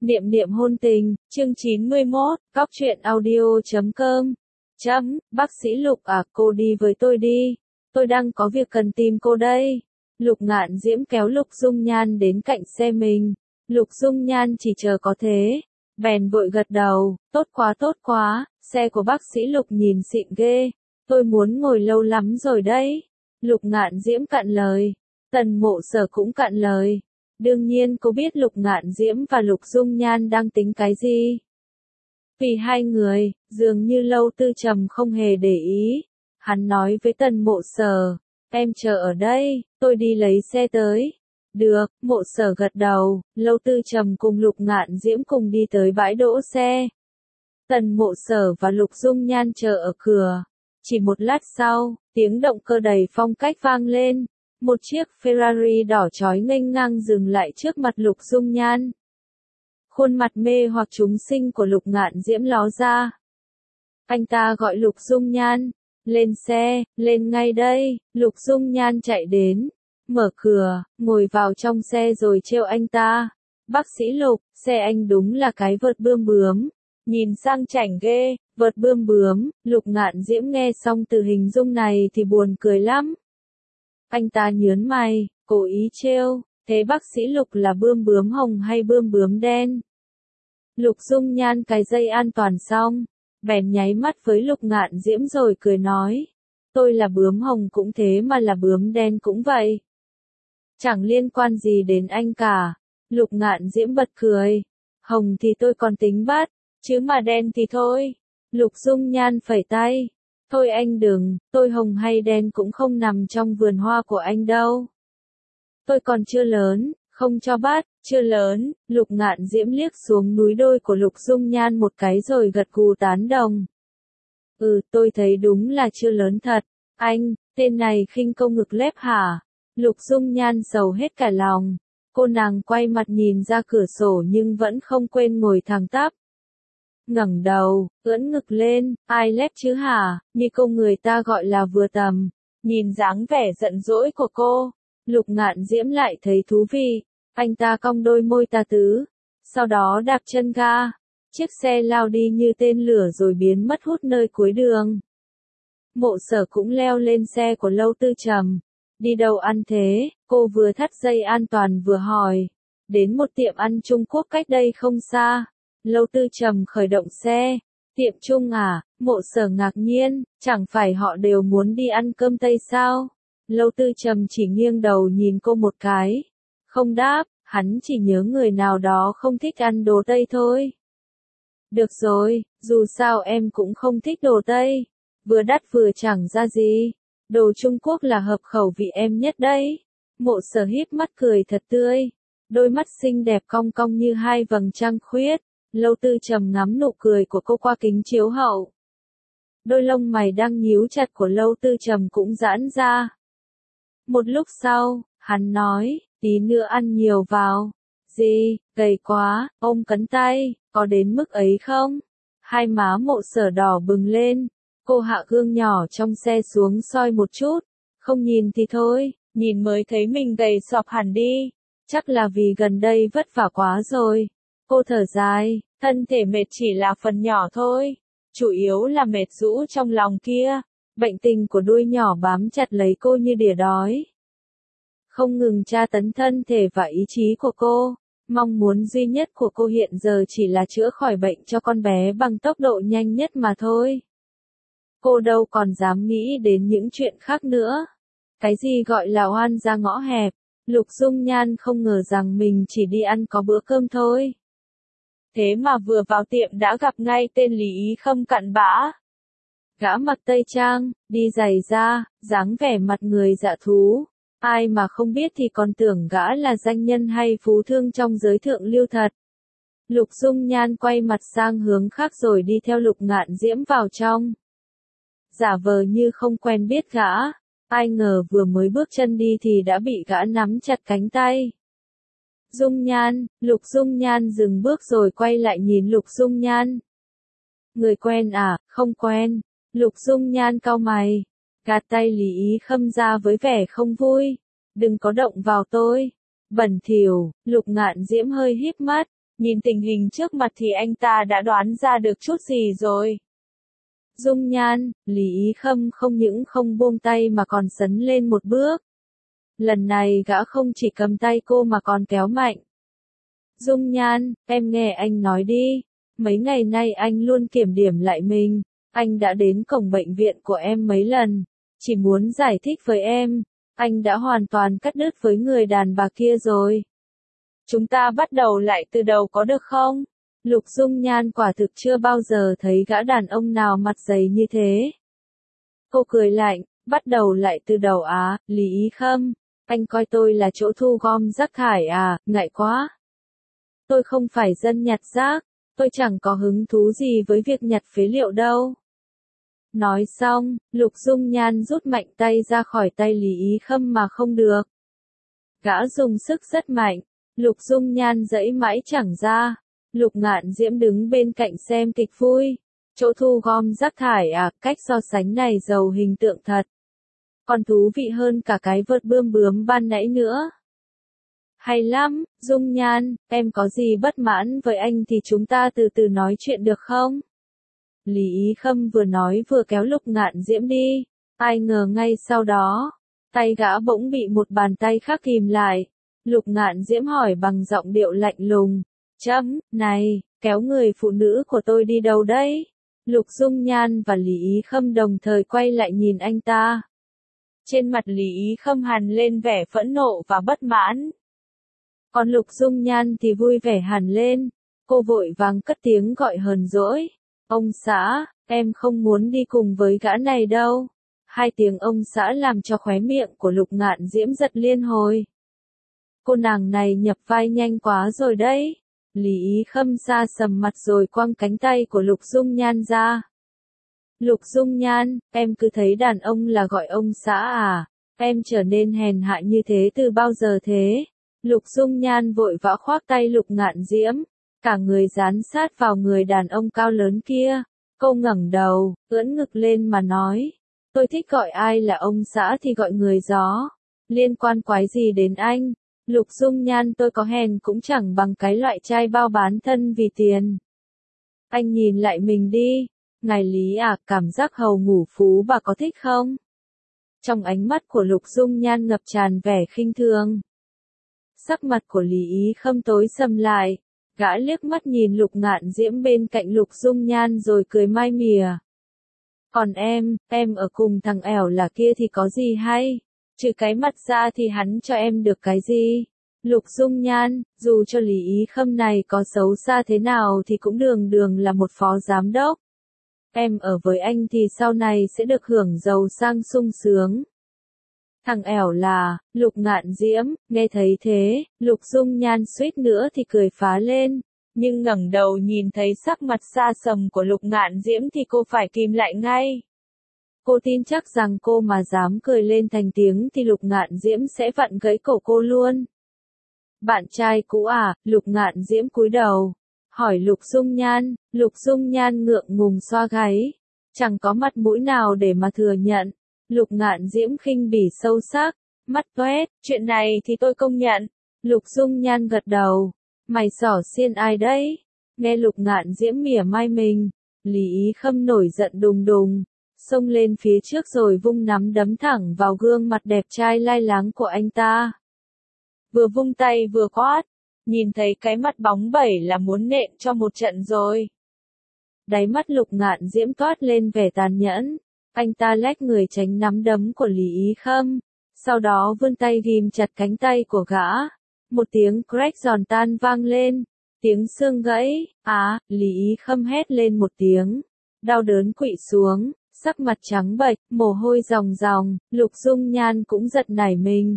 Niệm niệm hôn tình, chương 91, góc truyện audio.com. Bác sĩ Lục à, cô đi với tôi đi. Tôi đang có việc cần tìm cô đây. Lục Ngạn Diễm kéo Lục Dung Nhan đến cạnh xe mình. Lục Dung Nhan chỉ chờ có thế. Bèn vội gật đầu, tốt quá, xe của bác sĩ Lục nhìn xịn ghê. Tôi muốn ngồi lâu lắm rồi đấy. Lục Ngạn Diễm cạn lời. Tần Mộ Sở cũng cạn lời. Đương nhiên cô biết Lục Ngạn Diễm và Lục Dung Nhan đang tính cái gì. Vì hai người, dường như Lâu Tư Trầm không hề để ý. Hắn nói với Tần Mộ Sở, em chờ ở đây, tôi đi lấy xe tới. Được, Mộ Sở gật đầu, Lâu Tư Trầm cùng Lục Ngạn Diễm cùng đi tới bãi đỗ xe. Tần Mộ Sở và Lục Dung Nhan chờ ở cửa. Chỉ một lát sau, tiếng động cơ đầy phong cách vang lên. Một chiếc Ferrari đỏ chói nghênh ngang dừng lại trước mặt Lục Dung Nhan. Khuôn mặt mê hoặc chúng sinh của Lục Ngạn Diễm ló ra. Anh ta gọi Lục Dung Nhan, lên xe, lên ngay đây. Lục Dung Nhan chạy đến, mở cửa, ngồi vào trong xe rồi trêu anh ta. Bác sĩ Lục, xe anh đúng là cái vợt bươm bướm. Nhìn sang chảnh ghê, vợt bươm bướm. Lục Ngạn Diễm nghe xong từ hình dung này thì buồn cười lắm. Anh ta nhớn mày, cố ý trêu, thế bác sĩ Lục là bươm bướm hồng hay bươm bướm đen? Lục Dung Nhan cài dây an toàn xong, bèn nháy mắt với Lục Ngạn Diễm rồi cười nói, tôi là bướm hồng cũng thế mà là bướm đen cũng vậy. Chẳng liên quan gì đến anh cả. Lục Ngạn Diễm bật cười, hồng thì tôi còn tính bắt, chứ mà đen thì thôi. Lục Dung Nhan phẩy tay. Thôi anh đừng, tôi hồng hay đen cũng không nằm trong vườn hoa của anh đâu. Tôi còn chưa lớn, không cho bắt, chưa lớn. Lục Ngạn Diễm liếc xuống núi đôi của Lục Dung Nhan một cái rồi gật gù tán đồng. Tôi thấy đúng là chưa lớn thật. Anh, tên này khinh công ngực lép hả? Lục Dung Nhan sầu hết cả lòng. Cô nàng quay mặt nhìn ra cửa sổ nhưng vẫn không quên ngồi thẳng tắp. Ngẩng đầu, ưỡn ngực lên, ai lép chứ hả, như câu người ta gọi là vừa tầm. Nhìn dáng vẻ giận dỗi của cô, Lục Ngạn Diễm lại thấy thú vị. Anh ta cong đôi môi tà tứ, sau đó đạp chân ga. Chiếc xe lao đi như tên lửa rồi biến mất hút nơi cuối đường. Mộ Sở cũng leo lên xe của Lâu Tư Trầm. Đi đâu ăn thế? Cô vừa thắt dây an toàn vừa hỏi. Đến một tiệm ăn Trung Quốc cách đây không xa. Lâu Tư Trầm khởi động xe. Tiệm Trung à? Mộ Sở ngạc nhiên, chẳng phải họ đều muốn đi ăn cơm Tây sao? Lâu Tư Trầm chỉ nghiêng đầu nhìn cô một cái. Không đáp, hắn chỉ nhớ người nào đó không thích ăn đồ Tây thôi. Được rồi, dù sao em cũng không thích đồ Tây. Vừa đắt vừa chẳng ra gì. Đồ Trung Quốc là hợp khẩu vị em nhất đấy. Mộ Sở híp mắt cười thật tươi. Đôi mắt xinh đẹp cong cong như hai vầng trăng khuyết. Lâu Tư Trầm ngắm nụ cười của cô qua kính chiếu hậu. Đôi lông mày đang nhíu chặt của Lâu Tư Trầm cũng giãn ra. Một lúc sau, hắn nói, tí nữa ăn nhiều vào. Gì, gầy quá, ôm cấn tay, có đến mức ấy không? Hai má Mộ Sở đỏ bừng lên. Cô hạ gương nhỏ trong xe xuống soi một chút. Không nhìn thì thôi, nhìn mới thấy mình gầy sọp hẳn đi. Chắc là vì gần đây vất vả quá rồi. Cô thở dài, thân thể mệt chỉ là phần nhỏ thôi. Chủ yếu là mệt rũ trong lòng kia. Bệnh tình của đuôi nhỏ bám chặt lấy cô như đỉa đói. Không ngừng tra tấn thân thể và ý chí của cô. Mong muốn duy nhất của cô hiện giờ chỉ là chữa khỏi bệnh cho con bé bằng tốc độ nhanh nhất mà thôi. Cô đâu còn dám nghĩ đến những chuyện khác nữa. Cái gì gọi là oan ra ngõ hẹp. Lục Dung Nhan không ngờ rằng mình chỉ đi ăn có bữa cơm thôi. Thế mà vừa vào tiệm đã gặp ngay tên Lý Ý Khâm cặn bã. Gã mặc tây trang, đi giày da, dáng vẻ mặt người dạ thú. Ai mà không biết thì còn tưởng gã là danh nhân hay phú thương trong giới thượng lưu thật. Lục Dung Nhan quay mặt sang hướng khác rồi đi theo Lục Ngạn Diễm vào trong. Giả vờ như không quen biết gã. Ai ngờ vừa mới bước chân đi thì đã bị gã nắm chặt cánh tay. Dung Nhan, Lục Dung Nhan dừng bước rồi quay lại nhìn Lục Dung Nhan. Người quen à, không quen. Lục Dung Nhan cau mày. Gạt tay Lý Ý Khâm ra với vẻ không vui. Đừng có động vào tôi. Bẩn thỉu. Lục Ngạn Diễm hơi híp mắt. Nhìn tình hình trước mặt thì anh ta đã đoán ra được chút gì rồi. Dung nhan, Lý Ý Khâm không những không buông tay mà còn sấn lên một bước. Lần này gã không chỉ cầm tay cô mà còn kéo mạnh. Dung nhan, em nghe anh nói đi. Mấy ngày nay anh luôn kiểm điểm lại mình. Anh đã đến cổng bệnh viện của em mấy lần. Chỉ muốn giải thích với em. Anh đã hoàn toàn cắt đứt với người đàn bà kia rồi. Chúng ta bắt đầu lại từ đầu có được không? Lục Dung Nhan quả thực chưa bao giờ thấy gã đàn ông nào mặt dày như thế. Cô cười lạnh, bắt đầu lại từ đầu á, Lý Ý Khâm. Anh coi tôi là chỗ thu gom rác thải à, ngại quá. Tôi không phải dân nhặt rác, tôi chẳng có hứng thú gì với việc nhặt phế liệu đâu. Nói xong, Lục Dung Nhan rút mạnh tay ra khỏi tay Lý Ý Khâm mà không được. Gã dùng sức rất mạnh, Lục Dung Nhan giãy mãi chẳng ra. Lục Ngạn Diễm đứng bên cạnh xem kịch vui. Chỗ thu gom rác thải à, cách so sánh này giàu hình tượng thật. Còn thú vị hơn cả cái vợt bươm bướm ban nãy nữa. Hay lắm, Dung Nhan, em có gì bất mãn với anh thì chúng ta từ từ nói chuyện được không? Lý Ý Khâm vừa nói vừa kéo Lục Ngạn Diễm đi. Ai ngờ ngay sau đó, tay gã bỗng bị một bàn tay khác kìm lại. Lục Ngạn Diễm hỏi bằng giọng điệu lạnh lùng. Này, kéo người phụ nữ của tôi đi đâu đấy? Lục Dung Nhan và Lý Ý Khâm đồng thời quay lại nhìn anh ta. Trên mặt Lý Ý Khâm hằn lên vẻ phẫn nộ và bất mãn. Còn Lục Dung Nhan thì vui vẻ hẳn lên. Cô vội vàng cất tiếng gọi hờn dỗi. Ông xã, em không muốn đi cùng với gã này đâu. Hai tiếng ông xã làm cho khóe miệng của Lục Ngạn Diễm giật liên hồi. Cô nàng này nhập vai nhanh quá rồi đấy. Lý Ý Khâm xa sầm mặt rồi quăng cánh tay của Lục Dung Nhan ra. Lục Dung Nhan, em cứ thấy đàn ông là gọi ông xã à? Em trở nên hèn hạ như thế từ bao giờ thế? Lục Dung Nhan vội vã khoác tay Lục Ngạn Diễm, cả người dán sát vào người đàn ông cao lớn kia. Cô ngẩng đầu, ưỡn ngực lên mà nói. Tôi thích gọi ai là ông xã thì gọi người gió. Liên quan quái gì đến anh? Lục Dung Nhan tôi có hèn cũng chẳng bằng cái loại trai bao bán thân vì tiền. Anh nhìn lại mình đi. Ngài Lý à, cảm giác hầu ngủ phú bà có thích không? Trong ánh mắt của Lục Dung Nhan ngập tràn vẻ khinh thường. Sắc mặt của Lý Ý Khâm tối sầm lại. Gã liếc mắt nhìn Lục Ngạn Diễm bên cạnh Lục Dung Nhan rồi cười mai mỉa. Còn em ở cùng thằng ẻo là kia thì có gì hay? Trừ cái mặt ra thì hắn cho em được cái gì? Lục Dung Nhan, dù cho Lý Ý Khâm này có xấu xa thế nào thì cũng đường đường là một phó giám đốc. Em ở với anh thì sau này sẽ được hưởng giàu sang sung sướng. Thằng ẻo là, Lục Ngạn Diễm, nghe thấy thế, Lục Dung Nhan suýt nữa thì cười phá lên. Nhưng ngẩng đầu nhìn thấy sắc mặt xa sầm của Lục Ngạn Diễm thì cô phải kìm lại ngay. Cô tin chắc rằng cô mà dám cười lên thành tiếng thì Lục Ngạn Diễm sẽ vặn gãy cổ cô luôn. Bạn trai cũ à? Lục Ngạn Diễm cúi đầu, hỏi Lục Dung Nhan ngượng ngùng xoa gáy, chẳng có mặt mũi nào để mà thừa nhận. Lục Ngạn Diễm khinh bỉ sâu sắc, mắt toét, chuyện này thì tôi công nhận. Lục Dung Nhan gật đầu, mày xỏ xiên ai đấy? Nghe Lục Ngạn Diễm mỉa mai mình, Lý Ý Khâm nổi giận đùng đùng, xông lên phía trước rồi vung nắm đấm thẳng vào gương mặt đẹp trai lai láng của anh ta. Vừa vung tay vừa quát, nhìn thấy cái mặt bóng bẩy là muốn nện cho một trận rồi. Đáy mắt Lục Ngạn Diễm toát lên vẻ tàn nhẫn, anh ta lách người tránh nắm đấm của Lý Ý Khâm, sau đó vươn tay ghim chặt cánh tay của gã. Một tiếng crack giòn tan vang lên, tiếng xương gãy, Lý Ý Khâm hét lên một tiếng, đau đớn quỵ xuống, sắc mặt trắng bệch, mồ hôi ròng ròng. Lục Dung Nhan cũng giật nảy mình.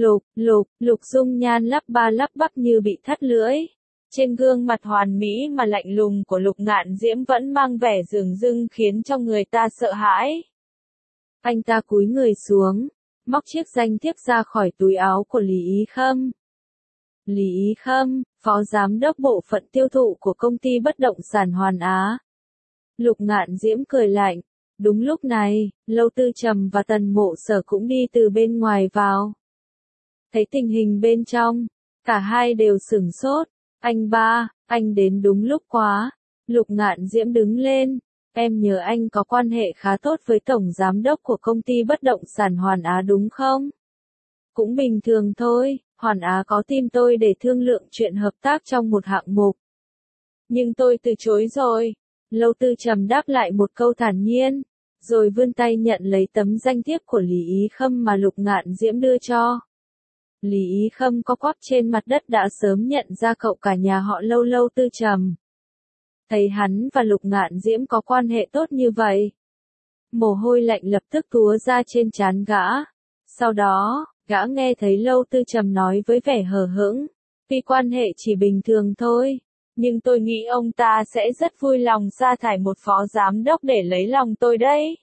Lục Dung Nhan lắp ba lắp bắp như bị thắt lưỡi. Trên gương mặt hoàn mỹ mà lạnh lùng của Lục Ngạn Diễm vẫn mang vẻ dửng dưng khiến cho người ta sợ hãi. Anh ta cúi người xuống, móc chiếc danh thiếp ra khỏi túi áo của Lý Ý Khâm. Lý Ý Khâm, phó giám đốc bộ phận tiêu thụ của công ty bất động sản Hoàn Á. Lục Ngạn Diễm cười lạnh. Đúng lúc này, Lâu Tư Trầm và Tần Mộ Sở cũng đi từ bên ngoài vào. Thấy tình hình bên trong, cả hai đều sửng sốt. Anh ba, anh đến đúng lúc quá. Lục Ngạn Diễm đứng lên. Em nhớ anh có quan hệ khá tốt với tổng giám đốc của công ty bất động sản Hoàn Á đúng không? Cũng bình thường thôi, Hoàn Á có tìm tôi để thương lượng chuyện hợp tác trong một hạng mục. Nhưng tôi từ chối rồi. Lâu Tư Trầm đáp lại một câu thản nhiên, rồi vươn tay nhận lấy tấm danh thiếp của Lý Ý Khâm mà Lục Ngạn Diễm đưa cho. Lý Ý Khâm co quắp trên mặt đất đã sớm nhận ra cậu cả nhà họ Lâu Lâu Tư Trầm. Thấy hắn và Lục Ngạn Diễm có quan hệ tốt như vậy. Mồ hôi lạnh lập tức túa ra trên trán gã. Sau đó, gã nghe thấy Lâu Tư Trầm nói với vẻ hờ hững. Vì quan hệ chỉ bình thường thôi. Nhưng tôi nghĩ ông ta sẽ rất vui lòng sa thải một phó giám đốc để lấy lòng tôi đấy.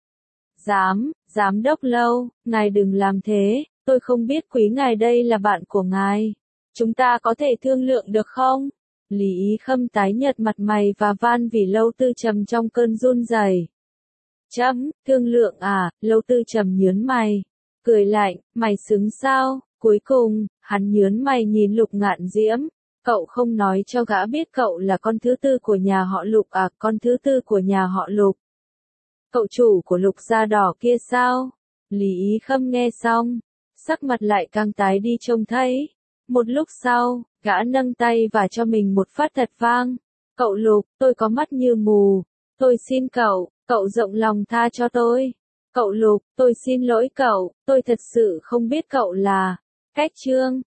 Giám đốc Lâu, ngài đừng làm thế, tôi không biết quý ngài đây là bạn của ngài. Chúng ta có thể thương lượng được không? Lý Ý Khâm tái nhợt mặt mày và van vì Lâu Tư Trầm trong cơn run rẩy. Thương lượng à? Lâu Tư Trầm nhướng mày, cười lạnh, mày xứng sao? Cuối cùng, hắn nhướng mày nhìn Lục Ngạn Diễm. Cậu không nói cho gã biết cậu là con thứ tư của nhà họ Lục à? Con thứ tư của nhà họ Lục. Cậu chủ của Lục da đỏ kia sao? Lý Ý Khâm nghe xong, sắc mặt lại càng tái đi trông thấy. Một lúc sau, gã nâng tay và cho mình một phát thật vang. Cậu Lục, tôi có mắt như mù. Tôi xin cậu, cậu rộng lòng tha cho tôi. Cậu Lục, tôi xin lỗi cậu, tôi thật sự không biết cậu là. Cách chương